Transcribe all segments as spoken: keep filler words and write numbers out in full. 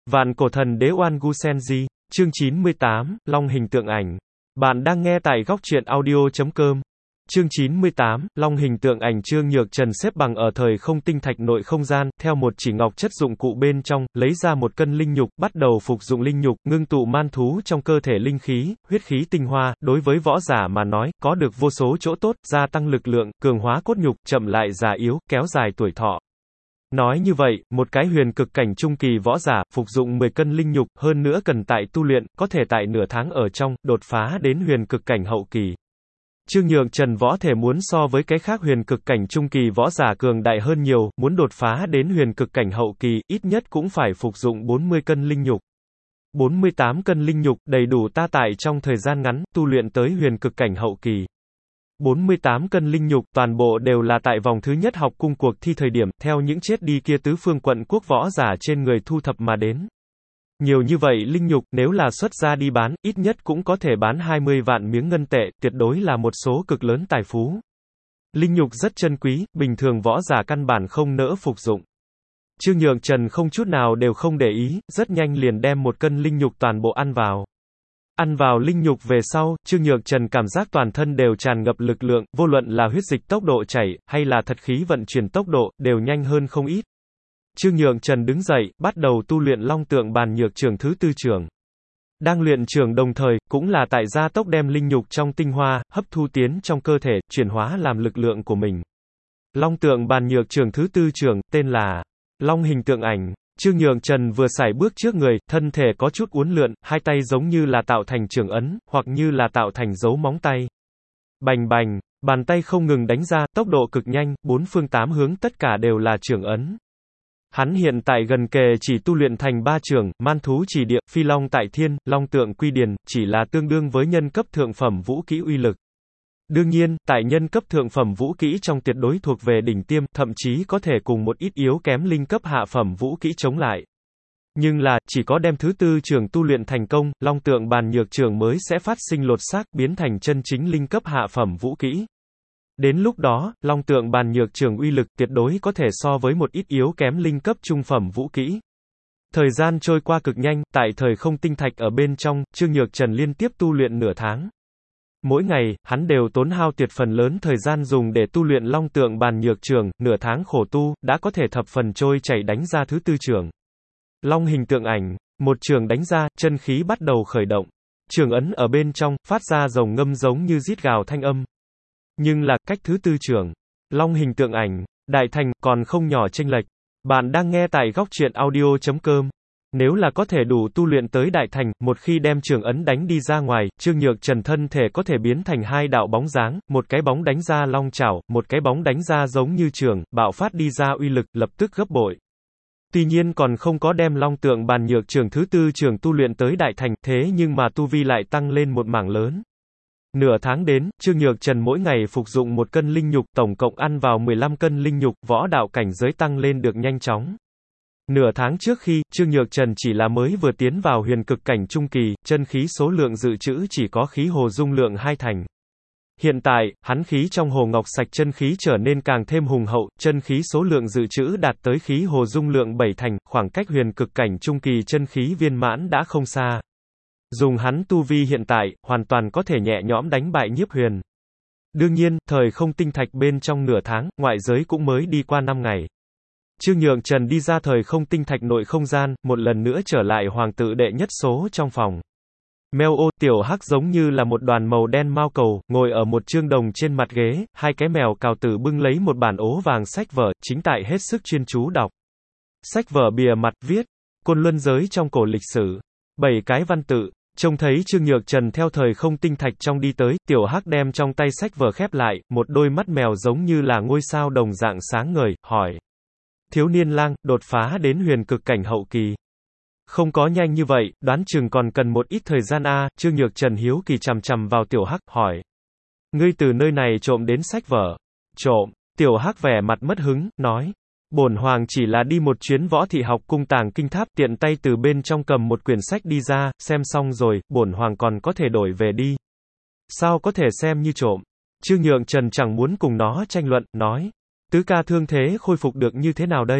Vạn cổ thần đế Oan Gu Senji, chương chín mươi tám, Long hình tượng ảnh. Bạn đang nghe tại góc truyện audio chấm com. Chương chín mươi tám, Long hình tượng ảnh. Trương Nhược Trần xếp bằng ở thời không tinh thạch nội không gian, theo một chỉ ngọc chất dụng cụ bên trong, lấy ra một cân linh nhục, bắt đầu phục dụng linh nhục, ngưng tụ man thú trong cơ thể linh khí, huyết khí tinh hoa, đối với võ giả mà nói, có được vô số chỗ tốt, gia tăng lực lượng, cường hóa cốt nhục, chậm lại già yếu, kéo dài tuổi thọ. Nói như vậy, một cái huyền cực cảnh trung kỳ võ giả, phục dụng mười cân linh nhục, hơn nữa cần tại tu luyện, có thể tại nửa tháng ở trong, đột phá đến huyền cực cảnh hậu kỳ. Trương Nhược Trần võ thể muốn so với cái khác huyền cực cảnh trung kỳ võ giả cường đại hơn nhiều, muốn đột phá đến huyền cực cảnh hậu kỳ, ít nhất cũng phải phục dụng bốn mươi cân linh nhục. bốn mươi tám cân linh nhục, đầy đủ ta tại trong thời gian ngắn, tu luyện tới huyền cực cảnh hậu kỳ. bốn mươi tám cân linh nhục, toàn bộ đều là tại vòng thứ nhất học cung cuộc thi thời điểm, theo những chết đi kia tứ phương quận quốc võ giả trên người thu thập mà đến. Nhiều như vậy linh nhục, nếu là xuất ra đi bán, ít nhất cũng có thể bán hai mươi vạn miếng ngân tệ, tuyệt đối là một số cực lớn tài phú. Linh nhục rất chân quý, bình thường võ giả căn bản không nỡ phục dụng. Trương Nhược Trần không chút nào đều không để ý, rất nhanh liền đem một cân linh nhục toàn bộ ăn vào. Ăn vào linh nhục về sau, Trương Nhược Trần cảm giác toàn thân đều tràn ngập lực lượng, vô luận là huyết dịch tốc độ chảy, hay là thật khí vận chuyển tốc độ, đều nhanh hơn không ít. Trương Nhược Trần đứng dậy, bắt đầu tu luyện Long Tượng Bàn Nhược Trường thứ tư trường. Đang luyện trường đồng thời, cũng là tại gia tốc đem linh nhục trong tinh hoa, hấp thu tiến trong cơ thể, chuyển hóa làm lực lượng của mình. Long Tượng Bàn Nhược Trường thứ tư trường, tên là Long hình tượng ảnh. Trương Nhược Trần vừa sải bước trước người, thân thể có chút uốn lượn, hai tay giống như là tạo thành trường ấn, hoặc như là tạo thành dấu móng tay. Bành bành, bàn tay không ngừng đánh ra, tốc độ cực nhanh, bốn phương tám hướng tất cả đều là trường ấn. Hắn hiện tại gần kề chỉ tu luyện thành ba trường, man thú chỉ địa, phi long tại thiên, long tượng quy điền, chỉ là tương đương với nhân cấp thượng phẩm vũ kỹ uy lực. Đương nhiên, tại nhân cấp thượng phẩm vũ kỹ trong tuyệt đối thuộc về đỉnh tiêm, thậm chí có thể cùng một ít yếu kém linh cấp hạ phẩm vũ kỹ chống lại. Nhưng là, chỉ có đem thứ tư trường tu luyện thành công, Long Tượng Bàn Nhược Trường mới sẽ phát sinh lột xác, biến thành chân chính linh cấp hạ phẩm vũ kỹ. Đến lúc đó, Long Tượng Bàn Nhược Trường uy lực tuyệt đối có thể so với một ít yếu kém linh cấp trung phẩm vũ kỹ. Thời gian trôi qua cực nhanh, tại thời không tinh thạch ở bên trong, Trương Nhược Trần liên tiếp tu luyện nửa tháng. Mỗi ngày, hắn đều tốn hao tuyệt phần lớn thời gian dùng để tu luyện Long Tượng Bàn Nhược Trường, nửa tháng khổ tu, đã có thể thập phần trôi chảy đánh ra thứ tư trường. Long hình tượng ảnh, một trường đánh ra, chân khí bắt đầu khởi động. Trường ấn ở bên trong, phát ra rồng ngâm giống như rít gào thanh âm. Nhưng là, cách thứ tư trường, Long hình tượng ảnh, đại thành, còn không nhỏ chênh lệch. Bạn đang nghe tại góc truyện audio chấm com. Nếu là có thể đủ tu luyện tới đại thành, một khi đem trường ấn đánh đi ra ngoài, Trương Nhược Trần thân thể có thể biến thành hai đạo bóng dáng, một cái bóng đánh ra long chảo, một cái bóng đánh ra giống như trường, bạo phát đi ra uy lực, lập tức gấp bội. Tuy nhiên còn không có đem Long Tượng Bàn Nhược Trường thứ tư trường tu luyện tới đại thành, thế nhưng mà tu vi lại tăng lên một mảng lớn. Nửa tháng đến, Trương Nhược Trần mỗi ngày phục dụng một cân linh nhục, tổng cộng ăn vào mười lăm cân linh nhục, võ đạo cảnh giới tăng lên được nhanh chóng. Nửa tháng trước khi, Trương Nhược Trần chỉ là mới vừa tiến vào huyền cực cảnh trung kỳ, chân khí số lượng dự trữ chỉ có khí hồ dung lượng hai thành. Hiện tại, hắn khí trong hồ ngọc sạch chân khí trở nên càng thêm hùng hậu, chân khí số lượng dự trữ đạt tới khí hồ dung lượng bảy thành, khoảng cách huyền cực cảnh trung kỳ chân khí viên mãn đã không xa. Dùng hắn tu vi hiện tại, hoàn toàn có thể nhẹ nhõm đánh bại Nhiếp Huyền. Đương nhiên, thời không tinh thạch bên trong nửa tháng, ngoại giới cũng mới đi qua năm ngày. Trương Nhược Trần đi ra thời không tinh thạch nội không gian, một lần nữa trở lại hoàng tự đệ nhất số trong phòng. Mèo ô, tiểu hắc giống như là một đoàn màu đen mao cầu, ngồi ở một chương đồng trên mặt ghế, hai cái mèo cào tử bưng lấy một bản ố vàng sách vở, chính tại hết sức chuyên chú đọc. Sách vở bìa mặt viết, Côn Luân giới trong cổ lịch sử. Bảy cái văn tự. Trông thấy Trương Nhược Trần theo thời không tinh thạch trong đi tới, tiểu hắc đem trong tay sách vở khép lại, một đôi mắt mèo giống như là ngôi sao đồng dạng sáng ngời, hỏi. Thiếu niên lang, đột phá đến huyền cực cảnh hậu kỳ. Không có nhanh như vậy, đoán chừng còn cần một ít thời gian a. Trương Nhược Trần hiếu kỳ chằm chằm vào tiểu hắc, hỏi. Ngươi từ nơi này trộm đến sách vở. Trộm, tiểu hắc vẻ mặt mất hứng, nói. Bổn hoàng chỉ là đi một chuyến võ thị học cung tàng kinh tháp, tiện tay từ bên trong cầm một quyển sách đi ra, xem xong rồi, bổn hoàng còn có thể đổi về đi. Sao có thể xem như trộm? Trương Nhược Trần chẳng muốn cùng nó tranh luận, nói. Tứ ca thương thế khôi phục được như thế nào đây?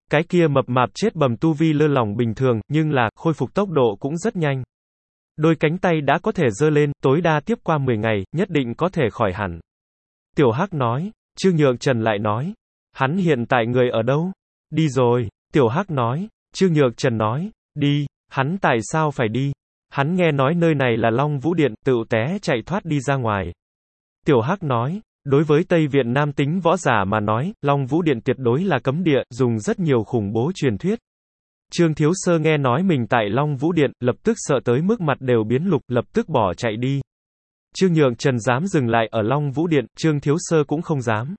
Cái kia mập mạp chết bầm tu vi lơ lỏng bình thường, nhưng là, khôi phục tốc độ cũng rất nhanh. Đôi cánh tay đã có thể giơ lên, tối đa tiếp qua mười ngày, nhất định có thể khỏi hẳn. Tiểu Hắc nói. Trương Nhược Trần lại nói. Hắn hiện tại người ở đâu? Đi rồi. Tiểu Hắc nói. Trương Nhược Trần nói. Đi. Hắn tại sao phải đi? Hắn nghe nói nơi này là Long Vũ Điện, tựu té chạy thoát đi ra ngoài. Tiểu Hắc nói. Đối với Tây Việt nam tính võ giả mà nói, Long Vũ Điện tuyệt đối là cấm địa, dùng rất nhiều khủng bố truyền thuyết. Trương Thiếu Sơ nghe nói mình tại Long Vũ Điện, lập tức sợ tới mức mặt đều biến lục, lập tức bỏ chạy đi. Trương Nhược Trần dám dừng lại ở Long Vũ Điện, Trương Thiếu Sơ cũng không dám.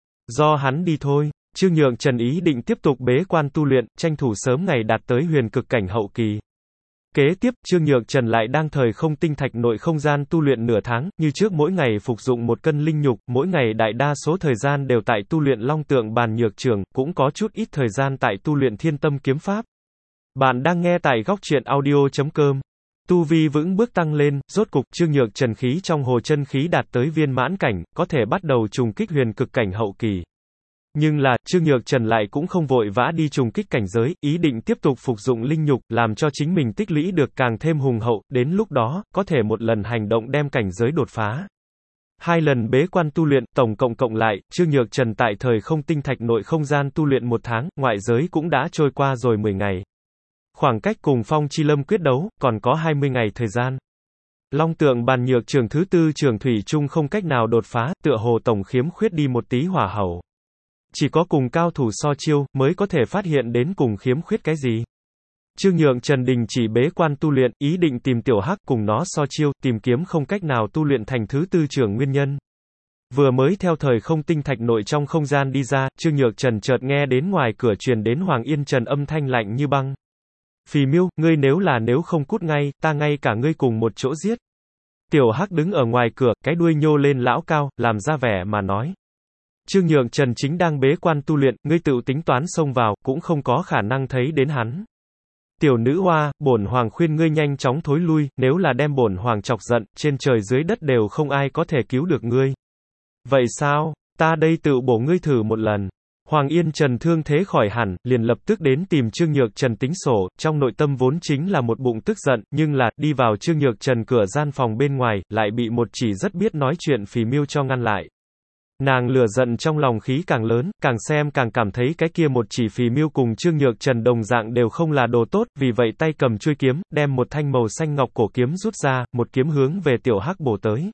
Do hắn đi thôi. Trương Nhược Trần ý định tiếp tục bế quan tu luyện, tranh thủ sớm ngày đạt tới huyền cực cảnh hậu kỳ. Kế tiếp, Trương Nhược Trần lại đang thời không tinh thạch nội không gian tu luyện nửa tháng, như trước mỗi ngày phục dụng một cân linh nhục, mỗi ngày đại đa số thời gian đều tại tu luyện long tượng bàn nhược trường, cũng có chút ít thời gian tại tu luyện thiên tâm kiếm pháp. Bạn đang nghe tại góc truyện audio chấm com. Tu vi vững bước tăng lên, rốt cục, Trương Nhược Trần khí trong hồ chân khí đạt tới viên mãn cảnh, có thể bắt đầu trùng kích huyền cực cảnh hậu kỳ. Nhưng là, Trương Nhược Trần lại cũng không vội vã đi trùng kích cảnh giới, ý định tiếp tục phục dụng linh nhục, làm cho chính mình tích lũy được càng thêm hùng hậu, đến lúc đó, có thể một lần hành động đem cảnh giới đột phá. Hai lần bế quan tu luyện, tổng cộng cộng lại, Trương Nhược Trần tại thời không tinh thạch nội không gian tu luyện một tháng, ngoại giới cũng đã trôi qua rồi mười ngày. Khoảng cách cùng Phong Chi Lâm quyết đấu, còn có hai mươi ngày thời gian. Long tượng bàn nhược trường thứ tư trường thủy chung không cách nào đột phá, tựa hồ tổng khiếm khuyết đi một tí hỏa hầu. Chỉ có cùng cao thủ so chiêu, mới có thể phát hiện đến cùng khiếm khuyết cái gì. Trương Nhược Trần đình chỉ bế quan tu luyện, ý định tìm Tiểu Hắc cùng nó so chiêu, tìm kiếm không cách nào tu luyện thành thứ tư trường nguyên nhân. Vừa mới theo thời không tinh thạch nội trong không gian đi ra, Trương Nhược Trần chợt nghe đến ngoài cửa truyền đến Hoàng Yên Trần âm thanh lạnh như băng. Phì Miêu, ngươi nếu là nếu không cút ngay, ta ngay cả ngươi cùng một chỗ giết. Tiểu Hắc đứng ở ngoài cửa, cái đuôi nhô lên lão cao, làm ra vẻ mà nói. Trương Nhược Trần chính đang bế quan tu luyện, ngươi tự tính toán xông vào, cũng không có khả năng thấy đến hắn. Tiểu nữ hoa, bổn hoàng khuyên ngươi nhanh chóng thối lui, nếu là đem bổn hoàng chọc giận, trên trời dưới đất đều không ai có thể cứu được ngươi. Vậy sao, ta đây tự bổ ngươi thử một lần. Hoàng Yên Trần thương thế khỏi hẳn, liền lập tức đến tìm Trương Nhược Trần tính sổ, trong nội tâm vốn chính là một bụng tức giận, nhưng là, đi vào Trương Nhược Trần cửa gian phòng bên ngoài, lại bị một chỉ rất biết nói chuyện Phì Miêu cho ngăn lại. Nàng lửa giận trong lòng khí càng lớn, càng xem càng cảm thấy cái kia một chỉ Phì Miêu cùng Trương Nhược Trần đồng dạng đều không là đồ tốt, vì vậy tay cầm chuôi kiếm, đem một thanh màu xanh ngọc cổ kiếm rút ra, một kiếm hướng về Tiểu Hắc bổ tới.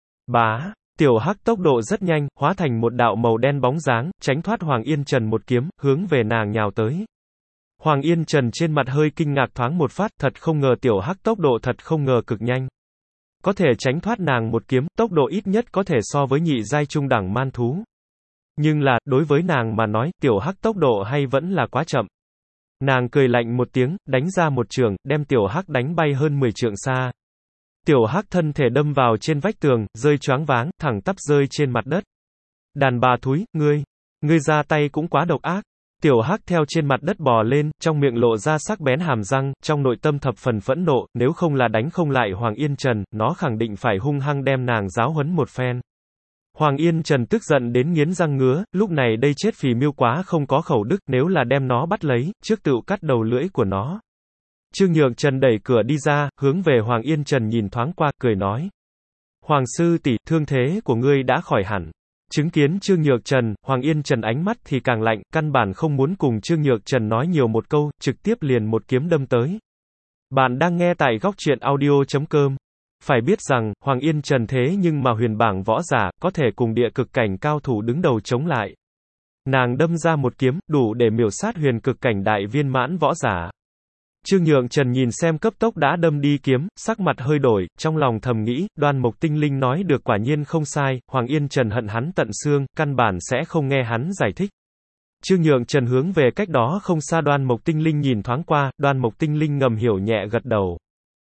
Bá! Tiểu Hắc tốc độ rất nhanh, hóa thành một đạo màu đen bóng dáng, tránh thoát Hoàng Yên Trần một kiếm, hướng về nàng nhào tới. Hoàng Yên Trần trên mặt hơi kinh ngạc thoáng một phát, thật không ngờ Tiểu Hắc tốc độ thật không ngờ cực nhanh. Có thể tránh thoát nàng một kiếm, tốc độ ít nhất có thể so với nhị giai trung đẳng man thú. Nhưng là, đối với nàng mà nói, Tiểu Hắc tốc độ hay vẫn là quá chậm. Nàng cười lạnh một tiếng, đánh ra một trường, đem Tiểu Hắc đánh bay hơn mười trượng xa. Tiểu Hắc thân thể đâm vào trên vách tường, rơi choáng váng, thẳng tắp rơi trên mặt đất. Đàn bà thúi, ngươi, ngươi ra tay cũng quá độc ác. Tiểu Hắc theo trên mặt đất bò lên, trong miệng lộ ra sắc bén hàm răng, trong nội tâm thập phần phẫn nộ, nếu không là đánh không lại Hoàng Yên Trần, nó khẳng định phải hung hăng đem nàng giáo huấn một phen. Hoàng Yên Trần tức giận đến nghiến răng ngứa, lúc này đây chết Phì Miêu quá không có khẩu đức, nếu là đem nó bắt lấy, trước tựu cắt đầu lưỡi của nó. Trương Nhược Trần đẩy cửa đi ra, hướng về Hoàng Yên Trần nhìn thoáng qua, cười nói. Hoàng sư tỷ, thương thế của ngươi đã khỏi hẳn. Chứng kiến Trương Nhược Trần, Hoàng Yên Trần ánh mắt thì càng lạnh, căn bản không muốn cùng Trương Nhược Trần nói nhiều một câu, trực tiếp liền một kiếm đâm tới. Bạn đang nghe tại góc truyện audio chấm com. Phải biết rằng, Hoàng Yên Trần thế nhưng mà huyền bảng võ giả, có thể cùng địa cực cảnh cao thủ đứng đầu chống lại. Nàng đâm ra một kiếm, đủ để miểu sát huyền cực cảnh đại viên mãn võ giả. Trương Nhược Trần nhìn xem cấp tốc đã đâm đi kiếm, sắc mặt hơi đổi, trong lòng thầm nghĩ, Đoan Mộc Tinh Linh nói được quả nhiên không sai, Hoàng Yên Trần hận hắn tận xương, căn bản sẽ không nghe hắn giải thích. Trương Nhược Trần hướng về cách đó không xa Đoan Mộc Tinh Linh nhìn thoáng qua, Đoan Mộc Tinh Linh ngầm hiểu nhẹ gật đầu.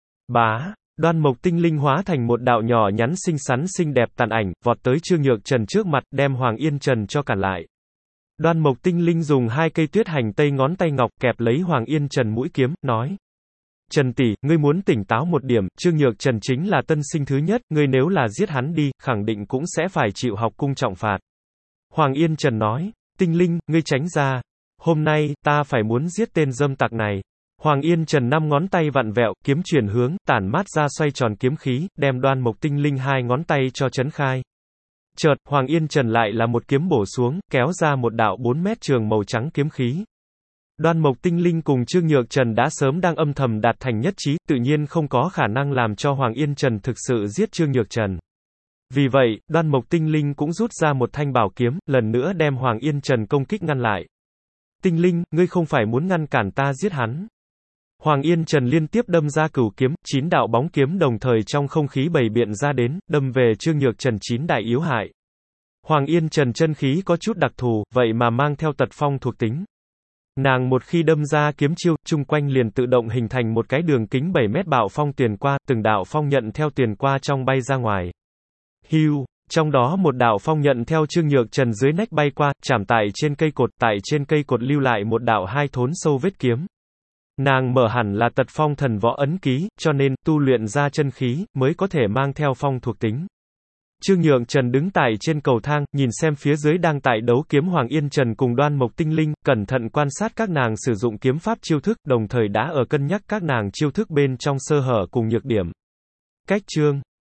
Bá, Đoan Mộc Tinh Linh hóa thành một đạo nhỏ nhắn xinh xắn xinh đẹp tàn ảnh, vọt tới Trương Nhược Trần trước mặt, đem Hoàng Yên Trần cho cản lại. Đoan Mộc Tinh Linh dùng hai cây tuyết hành tây ngón tay ngọc kẹp lấy Hoàng Yên Trần mũi kiếm, nói. Trần tỷ, ngươi muốn tỉnh táo một điểm, Trương Nhược Trần chính là tân sinh thứ nhất, ngươi nếu là giết hắn đi, khẳng định cũng sẽ phải chịu học cung trọng phạt. Hoàng Yên Trần nói. Tinh Linh, ngươi tránh ra. Hôm nay, ta phải muốn giết tên dâm tặc này. Hoàng Yên Trần năm ngón tay vặn vẹo, kiếm chuyển hướng, tản mát ra xoay tròn kiếm khí, đem Đoan Mộc Tinh Linh hai ngón tay cho chấn khai. Chợt, Hoàng Yên Trần lại là một kiếm bổ xuống, kéo ra một đạo bốn mét trường màu trắng kiếm khí. Đoan Mộc Tinh Linh cùng Trương Nhược Trần đã sớm đang âm thầm đạt thành nhất trí, tự nhiên không có khả năng làm cho Hoàng Yên Trần thực sự giết Trương Nhược Trần. Vì vậy, Đoan Mộc Tinh Linh cũng rút ra một thanh bảo kiếm, lần nữa đem Hoàng Yên Trần công kích ngăn lại. Tinh Linh, ngươi không phải muốn ngăn cản ta giết hắn. Hoàng Yên Trần liên tiếp đâm ra cửu kiếm, chín đạo bóng kiếm đồng thời trong không khí bày biện ra đến, đâm về Trương Nhược Trần chín đại yếu hại. Hoàng Yên Trần chân khí có chút đặc thù, vậy mà mang theo tật phong thuộc tính. Nàng một khi đâm ra kiếm chiêu, chung quanh liền tự động hình thành một cái đường kính bảy mét bạo phong tiền qua, từng đạo phong nhận theo tiền qua trong bay ra ngoài. Hưu, trong đó một đạo phong nhận theo Trương Nhược Trần dưới nách bay qua, chạm tại trên cây cột, tại trên cây cột lưu lại một đạo hai thốn sâu vết kiếm. Nàng mở hẳn là tật phong thần võ ấn ký, cho nên, tu luyện ra chân khí, mới có thể mang theo phong thuộc tính. Trương Nhược Trần đứng tại trên cầu thang, nhìn xem phía dưới đang tại đấu kiếm Hoàng Yên Trần cùng Đoan Mộc Tinh Linh, cẩn thận quan sát các nàng sử dụng kiếm pháp chiêu thức, đồng thời đã ở cân nhắc các nàng chiêu thức bên trong sơ hở cùng nhược điểm. Cách chương